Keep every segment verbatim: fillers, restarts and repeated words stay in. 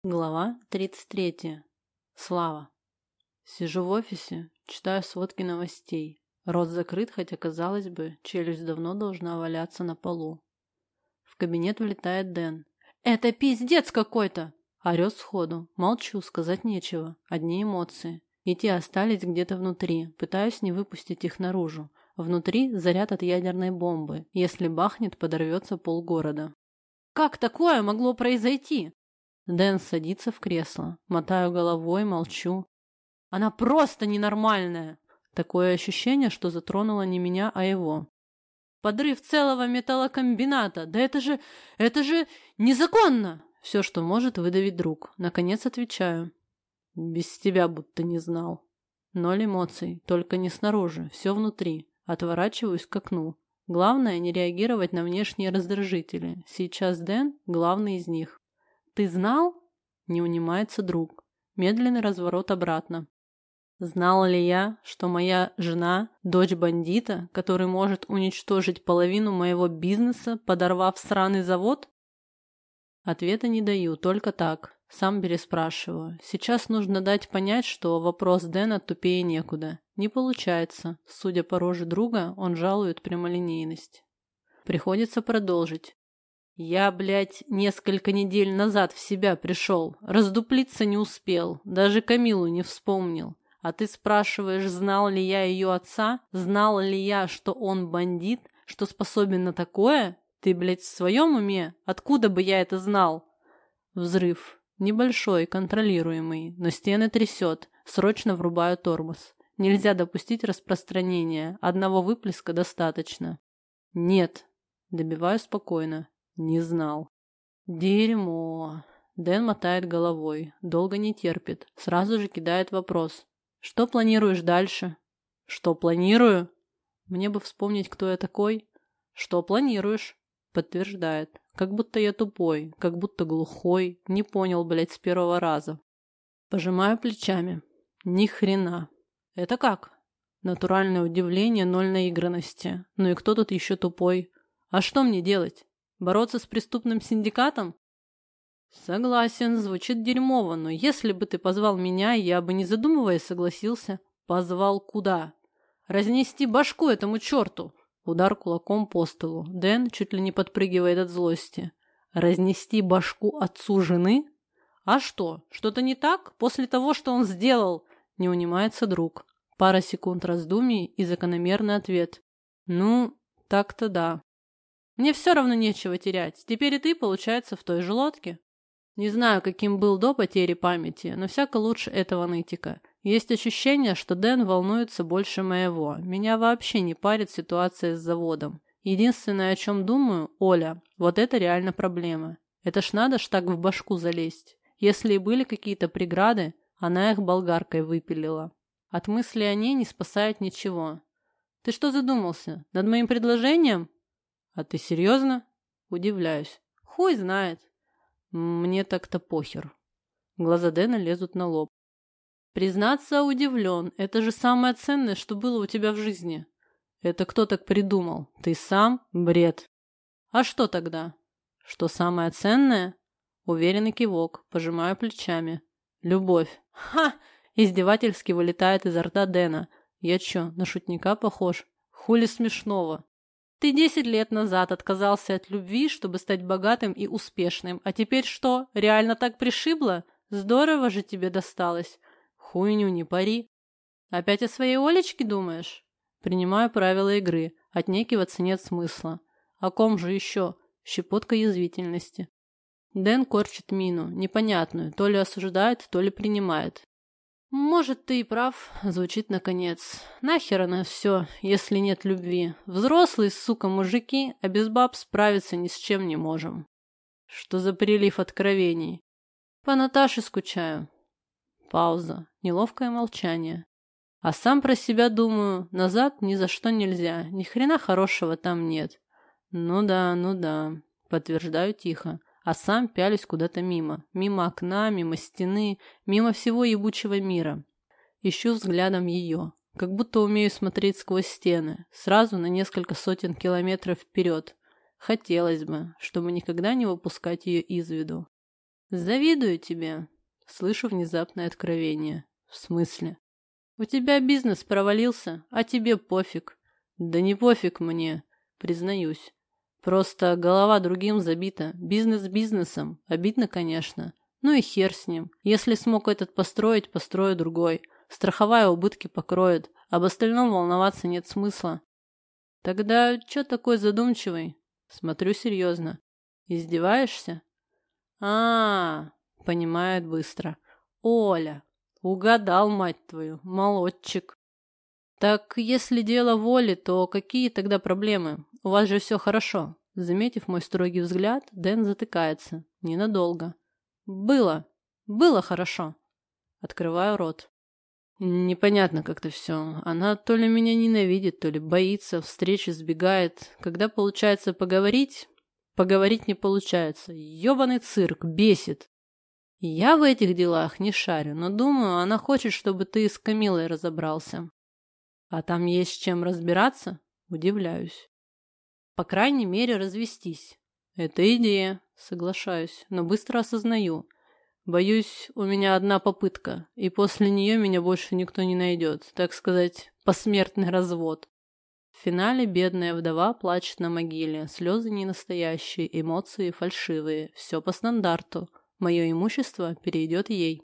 Глава тридцать третья. Слава. Сижу в офисе, читаю сводки новостей. Рот закрыт, хотя, казалось бы, челюсть давно должна валяться на полу. В кабинет влетает Дэн. «Это пиздец какой-то!» Орет сходу. Молчу, сказать нечего. Одни эмоции. И те остались где-то внутри. Пытаюсь не выпустить их наружу. Внутри заряд от ядерной бомбы. Если бахнет, подорвется полгорода. «Как такое могло произойти?» Дэн садится в кресло. Мотаю головой, молчу. Она просто ненормальная. Такое ощущение, что затронула не меня, а его. Подрыв целого металлокомбината. Да это же... это же незаконно! Все, что может выдавить друг. Наконец отвечаю. Без тебя будто не знал. Ноль эмоций, только не снаружи, все внутри. Отворачиваюсь к окну. Главное не реагировать на внешние раздражители. Сейчас Дэн главный из них. «Ты знал?» – не унимается друг. Медленный разворот обратно. «Знал ли я, что моя жена – дочь бандита, который может уничтожить половину моего бизнеса, подорвав сраный завод?» Ответа не даю, только так. Сам переспрашиваю. Сейчас нужно дать понять, что вопрос Дэна тупее некуда. Не получается. Судя по роже друга, он жалует прямолинейность. Приходится продолжить. Я, блядь, несколько недель назад в себя пришел, раздуплиться не успел, даже Камилу не вспомнил. А ты спрашиваешь, знал ли я ее отца, знал ли я, что он бандит, что способен на такое? Ты, блядь, в своем уме? Откуда бы я это знал? Взрыв. Небольшой, контролируемый, но стены трясет. Срочно врубаю тормоз. Нельзя допустить распространения. Одного выплеска достаточно. Нет. Добиваю спокойно. Не знал. Дерьмо. Дэн мотает головой. Долго не терпит. Сразу же кидает вопрос. Что планируешь дальше? Что планирую? Мне бы вспомнить, кто я такой. Что планируешь? Подтверждает. Как будто я тупой, как будто глухой. Не понял, блядь, с первого раза. Пожимаю плечами. Ни хрена. Это как? Натуральное удивление, ноль наигранности. Ну и кто тут еще тупой? А что мне делать? Бороться с преступным синдикатом? Согласен, звучит дерьмово, но если бы ты позвал меня, я бы, не задумываясь, согласился. Позвал куда? Разнести башку этому черту. Удар кулаком по столу. Дэн чуть ли не подпрыгивает от злости. Разнести башку отцу жены? А что, что-то не так? После того, что он сделал? Не унимается друг. Пара секунд раздумий и закономерный ответ. Ну, так-то да. Мне все равно нечего терять. Теперь и ты, получается, в той же лодке. Не знаю, каким был до потери памяти, но всяко лучше этого нытика. Есть ощущение, что Дэн волнуется больше моего. Меня вообще не парит ситуация с заводом. Единственное, о чем думаю, Оля, вот это реально проблема. Это ж надо ж так в башку залезть. Если и были какие-то преграды, она их болгаркой выпилила. От мысли о ней не спасает ничего. Ты что задумался? Над моим предложением? А ты серьезно? Удивляюсь. Хуй знает. Мне так-то похер. Глаза Дэна лезут на лоб. Признаться, удивлен. Это же самое ценное, что было у тебя в жизни. Это кто так придумал? Ты сам? Бред. А что тогда? Что самое ценное? Уверенный кивок. Пожимаю плечами. Любовь. Ха! Издевательски вылетает изо рта Дэна. Я чё, на шутника похож? Хули смешного? Ты десять лет назад отказался от любви, чтобы стать богатым и успешным. А теперь что, реально так пришибло? Здорово же тебе досталось. Хуйню не пари. Опять о своей Олечке думаешь? Принимаю правила игры. Отнекиваться нет смысла. О ком же еще? Щепотка язвительности. Дэн корчит мину, непонятную, то ли осуждает, то ли принимает. «Может, ты и прав», — звучит наконец. «Нахер оно все, если нет любви? Взрослые, сука, мужики, а без баб справиться ни с чем не можем». Что за прилив откровений? По Наташе скучаю. Пауза, неловкое молчание. А сам про себя думаю, назад ни за что нельзя, ни хрена хорошего там нет. Ну да, ну да, подтверждаю тихо. А сам пялюсь куда-то мимо. Мимо окна, мимо стены, мимо всего ебучего мира. Ищу взглядом ее. Как будто умею смотреть сквозь стены. Сразу на несколько сотен километров вперед. Хотелось бы, чтобы никогда не выпускать ее из виду. Завидую тебе. Слышу внезапное откровение. В смысле? У тебя бизнес провалился, а тебе пофиг. Да не пофиг мне, признаюсь. Просто голова другим забита. Бизнес бизнесом. Обидно, конечно. Ну и хер с ним. Если смог этот построить, построю другой. Страховая убытки покроет. Об остальном волноваться нет смысла. Тогда чё такой задумчивый? Смотрю серьезно. Издеваешься? А, -а, -а понимает быстро. Оля. Угадал, мать твою. Молодчик. Так если дело воли, то какие тогда проблемы? У вас же все хорошо. Заметив мой строгий взгляд, Дэн затыкается. Ненадолго. Было. Было хорошо. Открываю рот. Непонятно как-то все. Она то ли меня ненавидит, то ли боится, встречи сбегает. Когда получается поговорить, поговорить не получается. Ёбаный цирк, бесит. Я в этих делах не шарю, но думаю, она хочет, чтобы ты с Камилой разобрался. А там есть с чем разбираться? Удивляюсь. По крайней мере, развестись. Это идея, соглашаюсь, но быстро осознаю. Боюсь, у меня одна попытка, и после нее меня больше никто не найдет, так сказать, посмертный развод. В финале бедная вдова плачет на могиле, слезы не настоящие, эмоции фальшивые, все по стандарту. Мое имущество перейдет ей.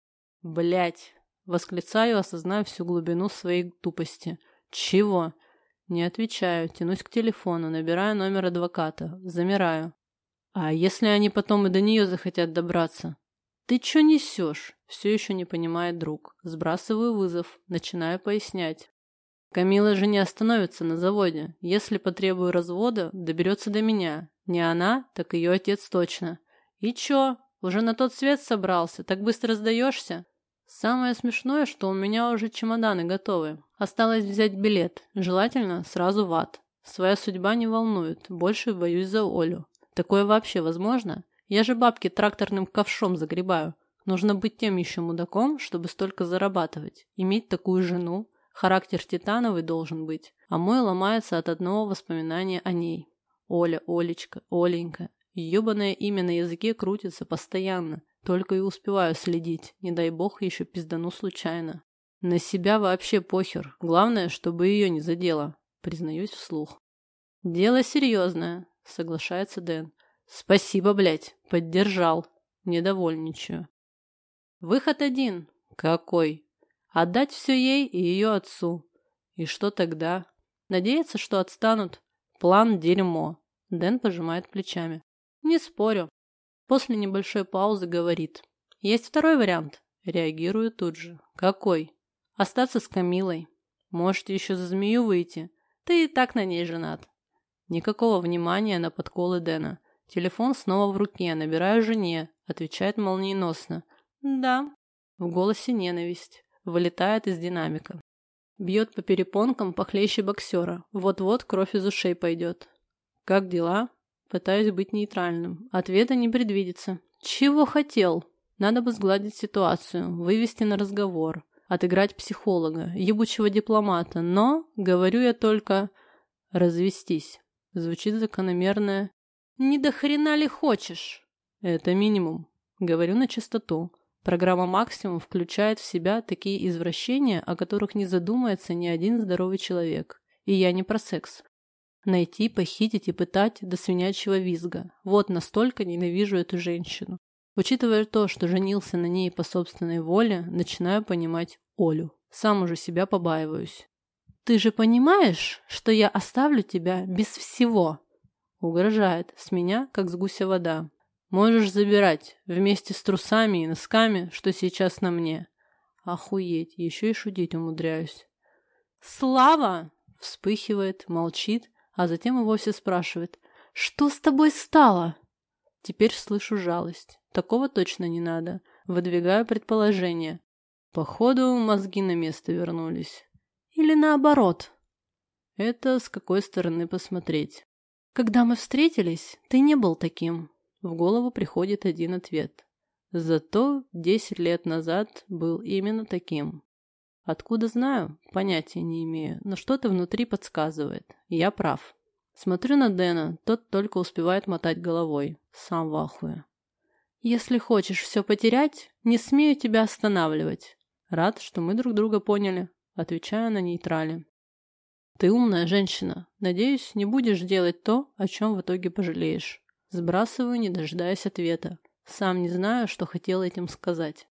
Блять, восклицаю, осознав всю глубину своей тупости. Чего? Не отвечаю, тянусь к телефону, набираю номер адвоката, замираю. А если они потом и до нее захотят добраться? Ты че несешь? Все еще не понимает друг. Сбрасываю вызов, начинаю пояснять. Камила же не остановится на заводе. Если потребую развода, доберется до меня. Не она, так ее отец точно. И че? Уже на тот свет собрался? Так быстро сдаешься? Самое смешное, что у меня уже чемоданы готовы. Осталось взять билет, желательно сразу в ад. Своя судьба не волнует, больше боюсь за Олю. Такое вообще возможно? Я же бабки тракторным ковшом загребаю. Нужно быть тем еще мудаком, чтобы столько зарабатывать. Иметь такую жену. Характер титановый должен быть. А мой ломается от одного воспоминания о ней. Оля, Олечка, Оленька. Ёбаное имя на языке крутится постоянно. Только и успеваю следить. Не дай бог еще пиздану случайно. На себя вообще похер. Главное, чтобы ее не задело. Признаюсь вслух. Дело серьезное, соглашается Дэн. Спасибо, блядь. Поддержал. Недовольничаю. Выход один. Какой? Отдать все ей и ее отцу. И что тогда? Надеяться, что отстанут? План дерьмо. Дэн пожимает плечами. Не спорю. После небольшой паузы говорит. Есть второй вариант. Реагирую тут же. Какой? Остаться с Камилой. Можете еще за змею выйти. Ты и так на ней женат. Никакого внимания на подколы Дэна. Телефон снова в руке. Набираю жене. Отвечает молниеносно. Да. В голосе ненависть. Вылетает из динамика. Бьет по перепонкам похлеще боксера. Вот-вот кровь из ушей пойдет. Как дела? Пытаюсь быть нейтральным. Ответа не предвидится. Чего хотел? Надо бы сгладить ситуацию, вывести на разговор, отыграть психолога, ебучего дипломата, но, говорю я только, развестись. Звучит закономерное «Не до хрена ли хочешь?» Это минимум. Говорю на чистоту. Программа «Максимум» включает в себя такие извращения, о которых не задумается ни один здоровый человек. И я не про секс. Найти, похитить и пытать до свинячьего визга. Вот настолько ненавижу эту женщину. Учитывая то, что женился на ней по собственной воле, начинаю понимать Олю. Сам уже себя побаиваюсь. «Ты же понимаешь, что я оставлю тебя без всего?» Угрожает. С меня, как с гуся вода. «Можешь забирать, вместе с трусами и носками, что сейчас на мне». Охуеть, еще и шутить умудряюсь. «Слава!» Вспыхивает, молчит, а затем и вовсе спрашивает. «Что с тобой стало?» Теперь слышу жалость. Такого точно не надо. Выдвигаю предположение. Походу, мозги на место вернулись. Или наоборот. Это с какой стороны посмотреть. Когда мы встретились, ты не был таким. В голову приходит один ответ. Зато десять лет назад был именно таким. Откуда знаю? Понятия не имею, но что-то внутри подсказывает. Я прав. Смотрю на Дэна, тот только успевает мотать головой. Сам в ахуе. Если хочешь все потерять, не смею тебя останавливать. Рад, что мы друг друга поняли, отвечаю на нейтрале. Ты умная женщина. Надеюсь, не будешь делать то, о чем в итоге пожалеешь. Сбрасываю, не дожидаясь ответа. Сам не знаю, что хотел этим сказать.